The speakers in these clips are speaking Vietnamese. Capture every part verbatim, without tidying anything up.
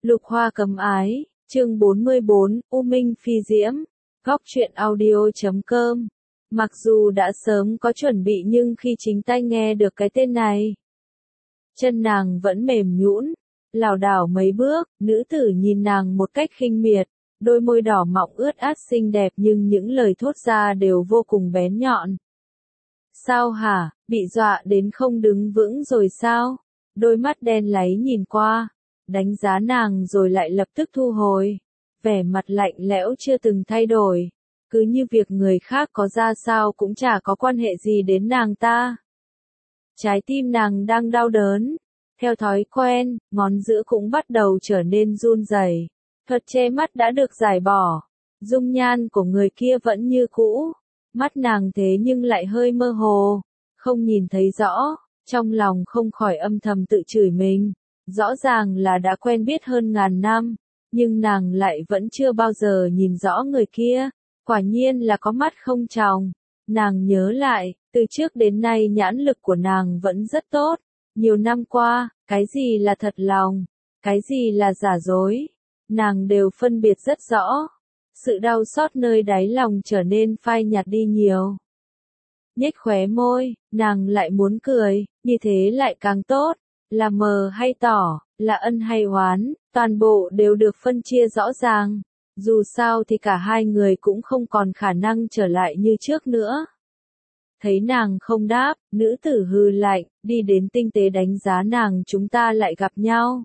Lục Hoa cấm ái, chương bốn mươi bốn, U Minh Phi Diễm, góc truyện audio chấm com. Mặc dù đã sớm có chuẩn bị nhưng khi chính tay nghe được cái tên này, chân nàng vẫn mềm nhũn, lảo đảo mấy bước. Nữ tử nhìn nàng một cách khinh miệt, đôi môi đỏ mọng ướt át xinh đẹp nhưng những lời thốt ra đều vô cùng bén nhọn. Sao hả, bị dọa đến không đứng vững rồi sao? Đôi mắt đen láy nhìn qua, đánh giá nàng rồi lại lập tức thu hồi. Vẻ mặt lạnh lẽo chưa từng thay đổi, cứ như việc người khác có ra sao cũng chả có quan hệ gì đến nàng ta. Trái tim nàng đang đau đớn, theo thói quen, ngón giữa cũng bắt đầu trở nên run rẩy. Thuật che mắt đã được giải bỏ, dung nhan của người kia vẫn như cũ, mắt nàng thế nhưng lại hơi mơ hồ, không nhìn thấy rõ, trong lòng không khỏi âm thầm tự chửi mình. Rõ ràng là đã quen biết hơn ngàn năm, nhưng nàng lại vẫn chưa bao giờ nhìn rõ người kia, quả nhiên là có mắt không tròng. Nàng nhớ lại, từ trước đến nay nhãn lực của nàng vẫn rất tốt, nhiều năm qua, cái gì là thật lòng, cái gì là giả dối, nàng đều phân biệt rất rõ. Sự đau xót nơi đáy lòng trở nên phai nhạt đi nhiều. Nhếch khóe môi, nàng lại muốn cười, như thế lại càng tốt. Là mờ hay tỏ, là ân hay oán, toàn bộ đều được phân chia rõ ràng. Dù sao thì cả hai người cũng không còn khả năng trở lại như trước nữa. Thấy nàng không đáp, nữ tử hừ lạnh, đi đến tinh tế đánh giá nàng. Chúng ta lại gặp nhau.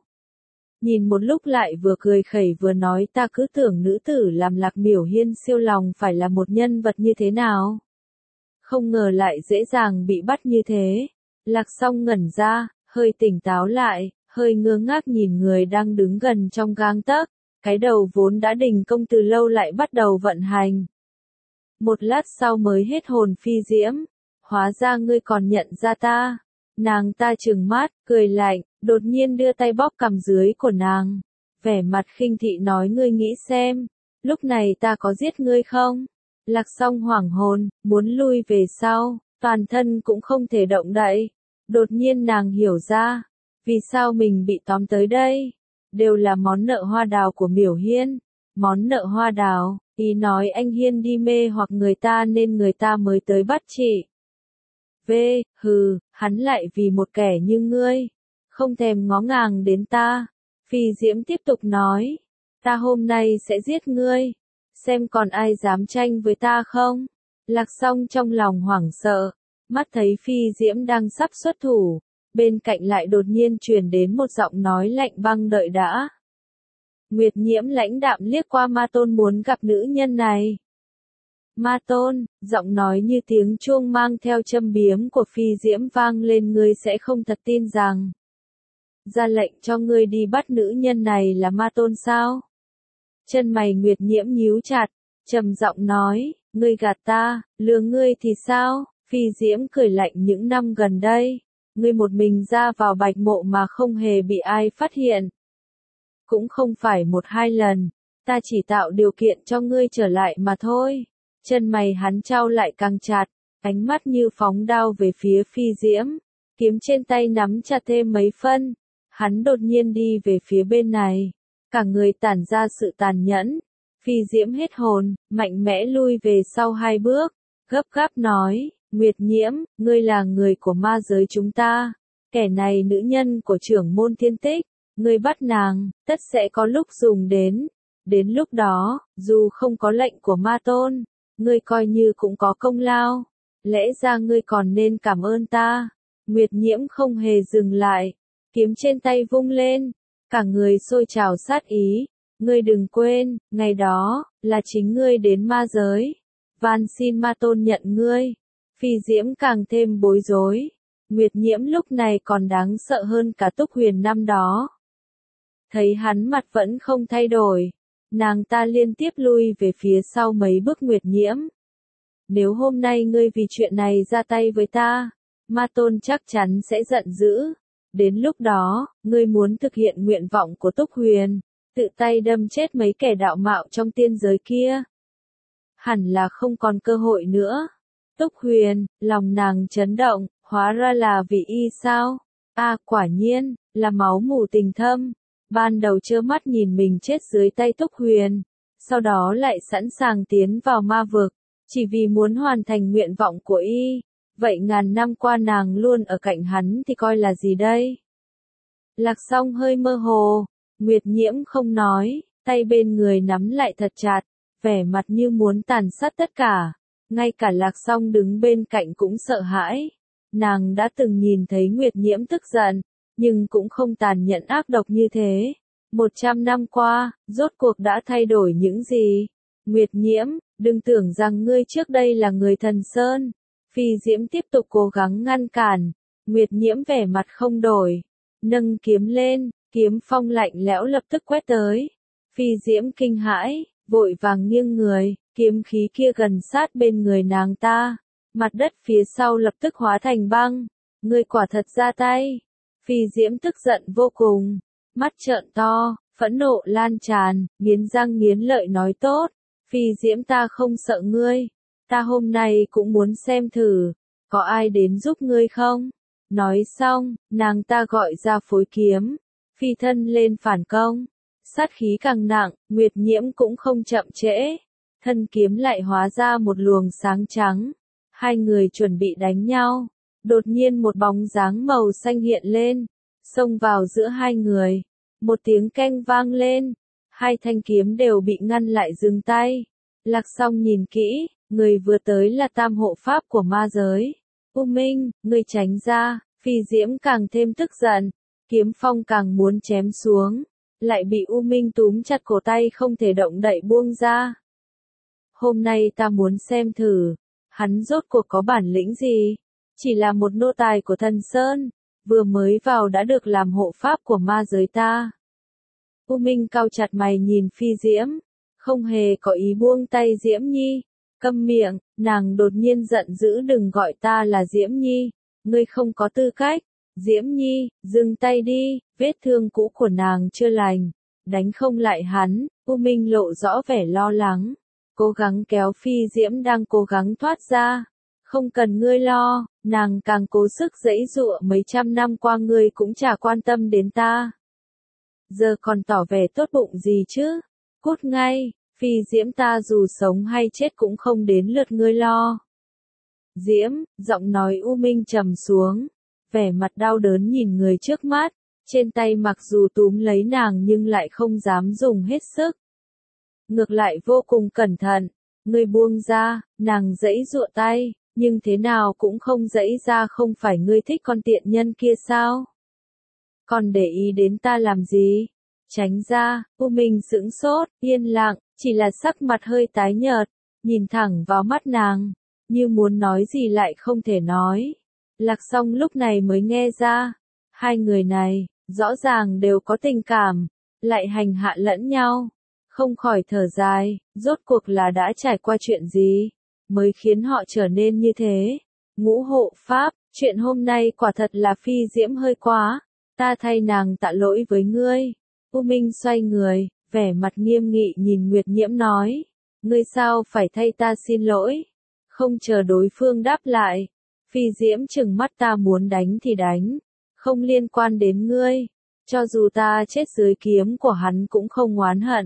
Nhìn một lúc lại vừa cười khẩy vừa nói, ta cứ tưởng nữ tử làm Lạc Miểu Hiên siêu lòng phải là một nhân vật như thế nào. Không ngờ lại dễ dàng bị bắt như thế. Lạc Song ngẩn ra, hơi tỉnh táo lại, hơi ngơ ngác nhìn người đang đứng gần trong gang tấc, cái đầu vốn đã đình công từ lâu lại bắt đầu vận hành. Một lát sau mới hết hồn. Phi Diễm, hóa ra ngươi còn nhận ra ta. Nàng ta trừng mắt, cười lạnh, đột nhiên đưa tay bóp cằm dưới của nàng, vẻ mặt khinh thị nói, ngươi nghĩ xem, lúc này ta có giết ngươi không? Lạc Song hoảng hồn, muốn lui về sau, toàn thân cũng không thể động đậy. Đột nhiên nàng hiểu ra, vì sao mình bị tóm tới đây, đều là món nợ hoa đào của Miểu Hiên. Món nợ hoa đào, ý nói anh Hiên đi mê hoặc người ta nên người ta mới tới bắt chị. V, hừ, hắn lại vì một kẻ như ngươi, không thèm ngó ngàng đến ta. Phi Diễm tiếp tục nói, ta hôm nay sẽ giết ngươi, xem còn ai dám tranh với ta không. Lạc Song trong lòng hoảng sợ. Mắt thấy Phi Diễm đang sắp xuất thủ, bên cạnh lại đột nhiên truyền đến một giọng nói lạnh băng, đợi đã. Nguyệt Nhiễm lãnh đạm liếc qua Ma Tôn, muốn gặp nữ nhân này. Ma Tôn, giọng nói như tiếng chuông mang theo châm biếm của Phi Diễm vang lên, ngươi sẽ không thật tin rằng ra lệnh cho ngươi đi bắt nữ nhân này là Ma Tôn sao? Chân mày Nguyệt Nhiễm nhíu chặt, trầm giọng nói, ngươi gạt ta, lừa ngươi thì sao? Phi Diễm cười lạnh, những năm gần đây, ngươi một mình ra vào Bạch Mộ mà không hề bị ai phát hiện. Cũng không phải một hai lần, ta chỉ tạo điều kiện cho ngươi trở lại mà thôi. Chân mày hắn chau lại càng chặt, ánh mắt như phóng đao về phía Phi Diễm, kiếm trên tay nắm chặt thêm mấy phân. Hắn đột nhiên đi về phía bên này, cả người tản ra sự tàn nhẫn. Phi Diễm hết hồn, mạnh mẽ lui về sau hai bước, gấp gáp nói, Nguyệt Nhiễm, ngươi là người của ma giới chúng ta, kẻ này nữ nhân của trưởng môn Thiên Tích, ngươi bắt nàng, tất sẽ có lúc dùng đến. Đến lúc đó, dù không có lệnh của Ma Tôn, ngươi coi như cũng có công lao, lẽ ra ngươi còn nên cảm ơn ta. Nguyệt Nhiễm không hề dừng lại, kiếm trên tay vung lên, cả người sôi trào sát ý. Ngươi đừng quên, ngày đó, là chính ngươi đến ma giới, van xin Ma Tôn nhận ngươi. Phi Diễm càng thêm bối rối. Nguyệt Nhiễm lúc này còn đáng sợ hơn cả Túc Huyền năm đó. Thấy hắn mặt vẫn không thay đổi, nàng ta liên tiếp lui về phía sau mấy bước. Nguyệt Nhiễm, nếu hôm nay ngươi vì chuyện này ra tay với ta, Ma Tôn chắc chắn sẽ giận dữ. Đến lúc đó, ngươi muốn thực hiện nguyện vọng của Túc Huyền, tự tay đâm chết mấy kẻ đạo mạo trong tiên giới kia, hẳn là không còn cơ hội nữa. Túc Huyền, lòng nàng chấn động, hóa ra là vì y sao? A, à, quả nhiên, là máu mủ tình thâm. ban đầu trơ mắt nhìn mình chết dưới tay Túc Huyền, sau đó lại sẵn sàng tiến vào ma vực, chỉ vì muốn hoàn thành nguyện vọng của y. Vậy ngàn năm qua nàng luôn ở cạnh hắn thì coi là gì đây? Lạc Song hơi mơ hồ, Nguyệt Nhiễm không nói, tay bên người nắm lại thật chặt, vẻ mặt như muốn tàn sát tất cả. Ngay cả Lạc Song đứng bên cạnh cũng sợ hãi. Nàng đã từng nhìn thấy Nguyệt Nhiễm tức giận, nhưng cũng không tàn nhẫn ác độc như thế. Một trăm năm qua, rốt cuộc đã thay đổi những gì? Nguyệt Nhiễm, đừng tưởng rằng ngươi trước đây là người Thần Sơn. Phi Diễm tiếp tục cố gắng ngăn cản. Nguyệt Nhiễm vẻ mặt không đổi, nâng kiếm lên, kiếm phong lạnh lẽo lập tức quét tới. Phi Diễm kinh hãi, vội vàng nghiêng người, kiếm khí kia gần sát bên người nàng ta. Mặt đất phía sau lập tức hóa thành băng. Ngươi quả thật ra tay. Phi Diễm tức giận vô cùng, mắt trợn to, phẫn nộ lan tràn, nghiến răng nghiến lợi nói tốt. Phi Diễm ta không sợ ngươi. Ta hôm nay cũng muốn xem thử, có ai đến giúp ngươi không? Nói xong, nàng ta gọi ra phối kiếm, phi thân lên phản công. Sát khí càng nặng, Nguyệt Nhiễm cũng không chậm trễ. Thân kiếm lại hóa ra một luồng sáng trắng. Hai người chuẩn bị đánh nhau. Đột nhiên một bóng dáng màu xanh hiện lên, xông vào giữa hai người. Một tiếng keng vang lên. Hai thanh kiếm đều bị ngăn lại dừng tay. Lạc Song nhìn kỹ, người vừa tới là tam hộ pháp của ma giới. U Minh, ngươi tránh ra. Phi Diễm càng thêm tức giận, kiếm phong càng muốn chém xuống, lại bị U Minh túm chặt cổ tay không thể động đậy buông ra. Hôm nay ta muốn xem thử, hắn rốt cuộc có bản lĩnh gì? Chỉ là một nô tài của Thần Sơn, vừa mới vào đã được làm hộ pháp của ma giới ta. U Minh cau chặt mày nhìn Phi Diễm, không hề có ý buông tay Diễm Nhi. Câm miệng, nàng đột nhiên giận dữ, đừng gọi ta là Diễm Nhi. Ngươi không có tư cách. Diễm Nhi, dừng tay đi, vết thương cũ của nàng chưa lành, đánh không lại hắn. U Minh lộ rõ vẻ lo lắng, cố gắng kéo Phi Diễm đang cố gắng thoát ra. Không cần ngươi lo, nàng càng cố sức giãy giụa, mấy trăm năm qua ngươi cũng chả quan tâm đến ta. Giờ còn tỏ vẻ tốt bụng gì chứ? Cút ngay, Phi Diễm ta dù sống hay chết cũng không đến lượt ngươi lo. Diễm, giọng nói U Minh trầm xuống, vẻ mặt đau đớn nhìn người trước mắt, trên tay mặc dù túm lấy nàng nhưng lại không dám dùng hết sức. Ngược lại vô cùng cẩn thận, ngươi buông ra, nàng giãy giụa tay, nhưng thế nào cũng không giãy ra. Không phải ngươi thích con tiện nhân kia sao? Còn để ý đến ta làm gì? Tránh ra. U Minh sững sốt, yên lặng, chỉ là sắc mặt hơi tái nhợt, nhìn thẳng vào mắt nàng, như muốn nói gì lại không thể nói. Lạc Song lúc này mới nghe ra, hai người này, rõ ràng đều có tình cảm, lại hành hạ lẫn nhau. Không khỏi thở dài, rốt cuộc là đã trải qua chuyện gì, mới khiến họ trở nên như thế. Ngũ hộ pháp, chuyện hôm nay quả thật là Phi Diễm hơi quá, ta thay nàng tạ lỗi với ngươi. U Minh xoay người, vẻ mặt nghiêm nghị nhìn Nguyệt Nhiễm nói, ngươi sao phải thay ta xin lỗi? Không chờ đối phương đáp lại, Phi Diễm trừng mắt, ta muốn đánh thì đánh, không liên quan đến ngươi, cho dù ta chết dưới kiếm của hắn cũng không oán hận.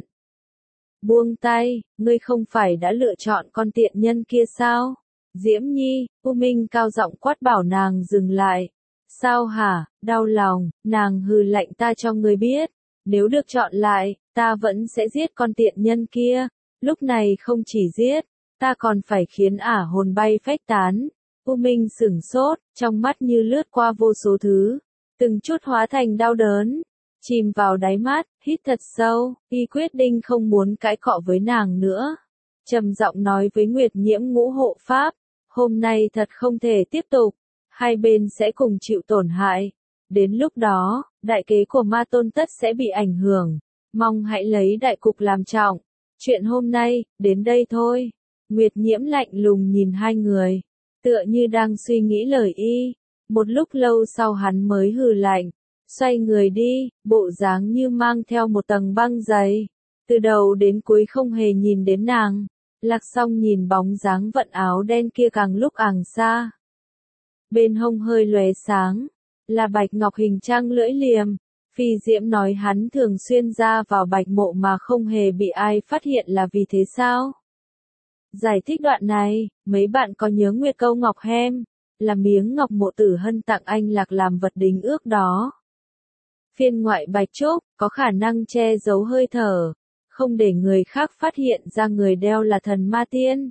Buông tay, ngươi không phải đã lựa chọn con tiện nhân kia sao? Diễm Nhi, U Minh cao giọng quát bảo nàng dừng lại. Sao hả, đau lòng, nàng hừ lạnh, ta cho ngươi biết, nếu được chọn lại, ta vẫn sẽ giết con tiện nhân kia, lúc này không chỉ giết, ta còn phải khiến ả hồn bay phách tán. U Minh sửng sốt, trong mắt như lướt qua vô số thứ, từng chút hóa thành đau đớn, chìm vào đáy mắt, hít thật sâu, y quyết định không muốn cãi cọ với nàng nữa. Trầm giọng nói với Nguyệt Nhiễm, ngũ hộ pháp, hôm nay thật không thể tiếp tục, hai bên sẽ cùng chịu tổn hại. Đến lúc đó, đại kế của ma tôn tất sẽ bị ảnh hưởng, mong hãy lấy đại cục làm trọng. Chuyện hôm nay, đến đây thôi. Nguyệt Nhiễm lạnh lùng nhìn hai người, tựa như đang suy nghĩ lời y. Một lúc lâu sau hắn mới hừ lạnh, xoay người đi, bộ dáng như mang theo một tầng băng dày. Từ đầu đến cuối không hề nhìn đến nàng. Lạc Song nhìn bóng dáng vận áo đen kia càng lúc càng xa. Bên hông hơi lóe sáng, là bạch ngọc hình trang lưỡi liềm. Phi Diễm nói hắn thường xuyên ra vào Bạch Mộ mà không hề bị ai phát hiện là vì thế sao? Giải thích đoạn này, mấy bạn có nhớ Nguyệt Câu Ngọc Hem, là miếng ngọc Mộ Tử Hân tặng anh Lạc làm vật đính ước đó. Phiên ngoại Bạch Trúc, có khả năng che giấu hơi thở, không để người khác phát hiện ra người đeo là thần ma tiên.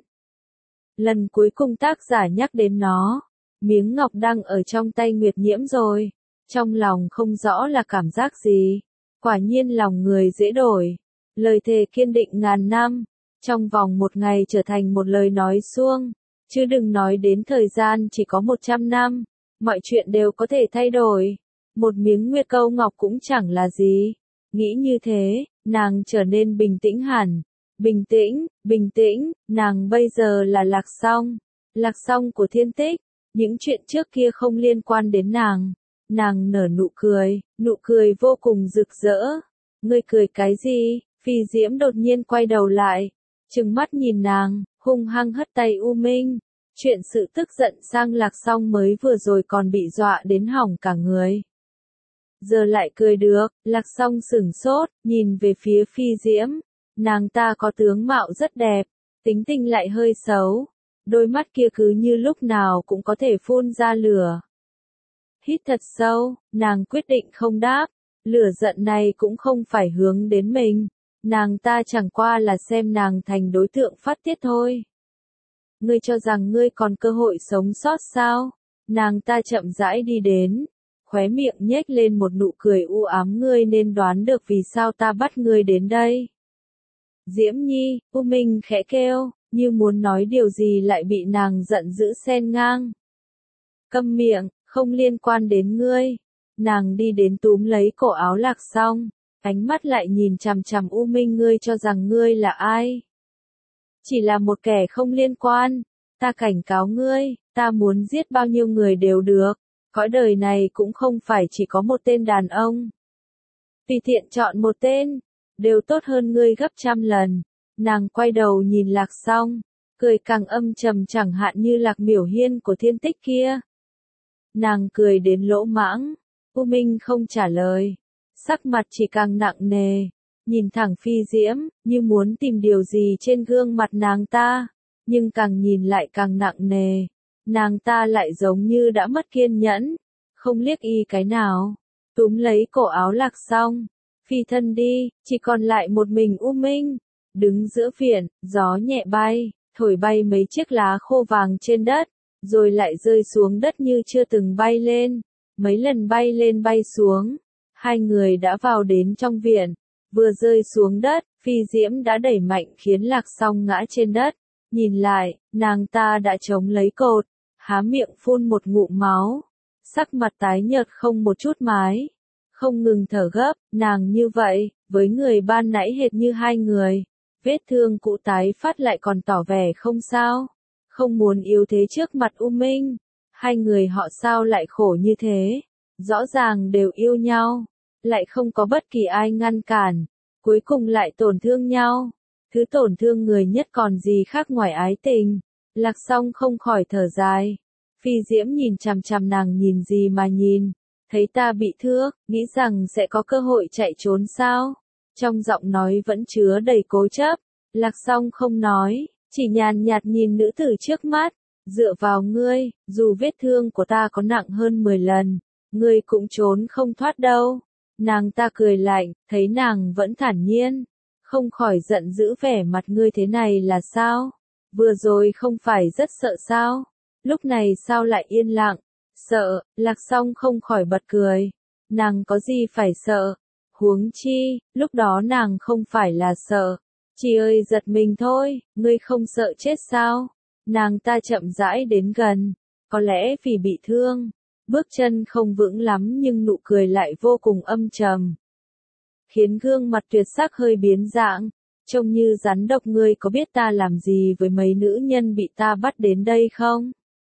Lần cuối cùng tác giả nhắc đến nó, miếng ngọc đang ở trong tay Nguyệt Nhiễm rồi, trong lòng không rõ là cảm giác gì. Quả nhiên lòng người dễ đổi, lời thề kiên định ngàn năm, trong vòng một ngày trở thành một lời nói suông, chứ đừng nói đến thời gian chỉ có một trăm năm, mọi chuyện đều có thể thay đổi. Một miếng Nguyệt Câu Ngọc cũng chẳng là gì. Nghĩ như thế, nàng trở nên bình tĩnh hẳn. Bình tĩnh, bình tĩnh, nàng bây giờ là Lạc Song. Lạc Song của Thiên Tích, những chuyện trước kia không liên quan đến nàng. Nàng nở nụ cười, nụ cười vô cùng rực rỡ. Ngươi cười cái gì? Phi Diễm đột nhiên quay đầu lại, trừng mắt nhìn nàng, hung hăng hất tay U Minh. Chuyện sự tức giận sang Lạc Song mới vừa rồi còn bị dọa đến hỏng cả người. Giờ lại cười được, Lạc Song sửng sốt, nhìn về phía Phi Diễm. Nàng ta có tướng mạo rất đẹp, tính tình lại hơi xấu. Đôi mắt kia cứ như lúc nào cũng có thể phun ra lửa. Hít thật sâu, nàng quyết định không đáp. Lửa giận này cũng không phải hướng đến mình. Nàng ta chẳng qua là xem nàng thành đối tượng phát tiết thôi. Ngươi cho rằng ngươi còn cơ hội sống sót sao? Nàng ta chậm rãi đi đến, khóe miệng nhếch lên một nụ cười u ám. Ngươi nên đoán được vì sao ta bắt ngươi đến đây. Diễm Nhi, U Minh khẽ kêu, như muốn nói điều gì lại bị nàng giận dữ xen ngang. Câm miệng, không liên quan đến ngươi. Nàng đi đến túm lấy cổ áo Lạc Song, ánh mắt lại nhìn chằm chằm U Minh. Ngươi cho rằng ngươi là ai? Chỉ là một kẻ không liên quan. Ta cảnh cáo ngươi, ta muốn giết bao nhiêu người đều được. Cõi đời này cũng không phải chỉ có một tên đàn ông. Tùy tiện chọn một tên, đều tốt hơn ngươi gấp trăm lần. Nàng quay đầu nhìn Lạc Song, cười càng âm trầm chẳng hạn như Lạc Miểu Hiên của Thiên Tích kia. Nàng cười đến lỗ mãng. U Minh không trả lời, sắc mặt chỉ càng nặng nề, nhìn thẳng Phi Diễm, như muốn tìm điều gì trên gương mặt nàng ta, nhưng càng nhìn lại càng nặng nề. Nàng ta lại giống như đã mất kiên nhẫn, không liếc y cái nào, túm lấy cổ áo Lạc Song, phi thân đi. Chỉ còn lại một mình U Minh, đứng giữa viện, gió nhẹ bay, thổi bay mấy chiếc lá khô vàng trên đất, rồi lại rơi xuống đất như chưa từng bay lên. Mấy lần bay lên bay xuống, hai người đã vào đến trong viện. Vừa rơi xuống đất, Phi Diễm đã đẩy mạnh khiến Lạc Song ngã trên đất. Nhìn lại, nàng ta đã chống lấy cột, há miệng phun một ngụm máu, sắc mặt tái nhợt không một chút mái, không ngừng thở gấp. Nàng như vậy, với người ban nãy hệt như hai người, vết thương cũ tái phát lại còn tỏ vẻ không sao, không muốn yếu thế trước mặt U Minh. Hai người họ sao lại khổ như thế, rõ ràng đều yêu nhau, lại không có bất kỳ ai ngăn cản, cuối cùng lại tổn thương nhau. Thứ tổn thương người nhất còn gì khác ngoài ái tình. Lạc Song không khỏi thở dài. Phi Diễm nhìn chằm chằm nàng nhìn gì mà nhìn, thấy ta bị thương, nghĩ rằng sẽ có cơ hội chạy trốn sao? Trong giọng nói vẫn chứa đầy cố chấp. Lạc Song không nói, chỉ nhàn nhạt nhìn nữ tử trước mắt. Dựa vào ngươi, dù vết thương của ta có nặng hơn mười lần, ngươi cũng trốn không thoát đâu. Nàng ta cười lạnh, thấy nàng vẫn thản nhiên, không khỏi giận dữ. Vẻ mặt ngươi thế này là sao? Vừa rồi không phải rất sợ sao? Lúc này sao lại yên lặng? Sợ? Lạc Song không khỏi bật cười. Nàng có gì phải sợ? Huống chi, lúc đó nàng không phải là sợ, chỉ ơi giật mình thôi. Ngươi không sợ chết sao? Nàng ta chậm rãi đến gần, có lẽ vì bị thương, bước chân không vững lắm nhưng nụ cười lại vô cùng âm trầm, khiến gương mặt tuyệt sắc hơi biến dạng, trông như rắn độc. Ngươi có biết ta làm gì với mấy nữ nhân bị ta bắt đến đây không?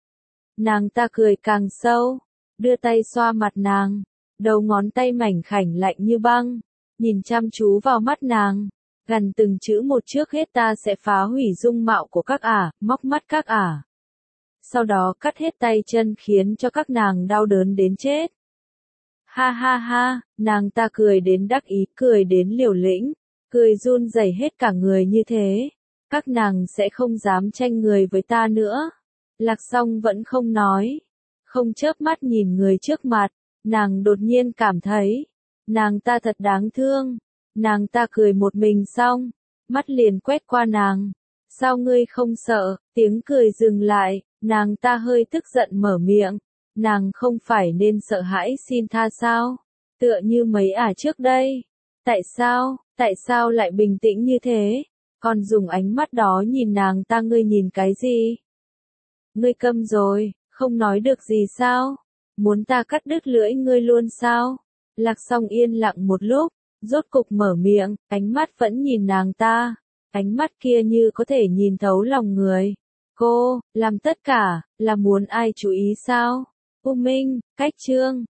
Nàng ta cười càng sâu, đưa tay xoa mặt nàng, đầu ngón tay mảnh khảnh lạnh như băng, nhìn chăm chú vào mắt nàng, gần từng chữ một. Trước hết ta sẽ phá hủy dung mạo của các ả, móc mắt các ả. Sau đó cắt hết tay chân khiến cho các nàng đau đớn đến chết. Ha ha ha, nàng ta cười đến đắc ý, cười đến liều lĩnh, cười run rẩy hết cả người như thế. Các nàng sẽ không dám tranh người với ta nữa. Lạc Song vẫn không nói, không chớp mắt nhìn người trước mặt, nàng đột nhiên cảm thấy, nàng ta thật đáng thương. Nàng ta cười một mình xong, mắt liền quét qua nàng. Sao ngươi không sợ? Tiếng cười dừng lại, nàng ta hơi tức giận mở miệng. Nàng không phải nên sợ hãi xin tha sao? Tựa như mấy ả trước đây. Tại sao, tại sao lại bình tĩnh như thế? Còn dùng ánh mắt đó nhìn nàng ta, ngươi nhìn cái gì? Ngươi câm rồi, không nói được gì sao? Muốn ta cắt đứt lưỡi ngươi luôn sao? Lạc Song yên lặng một lúc, rốt cục mở miệng, ánh mắt vẫn nhìn nàng ta. Ánh mắt kia như có thể nhìn thấu lòng người. Cô, làm tất cả, là muốn ai chú ý sao? U Minh, Cách Trương,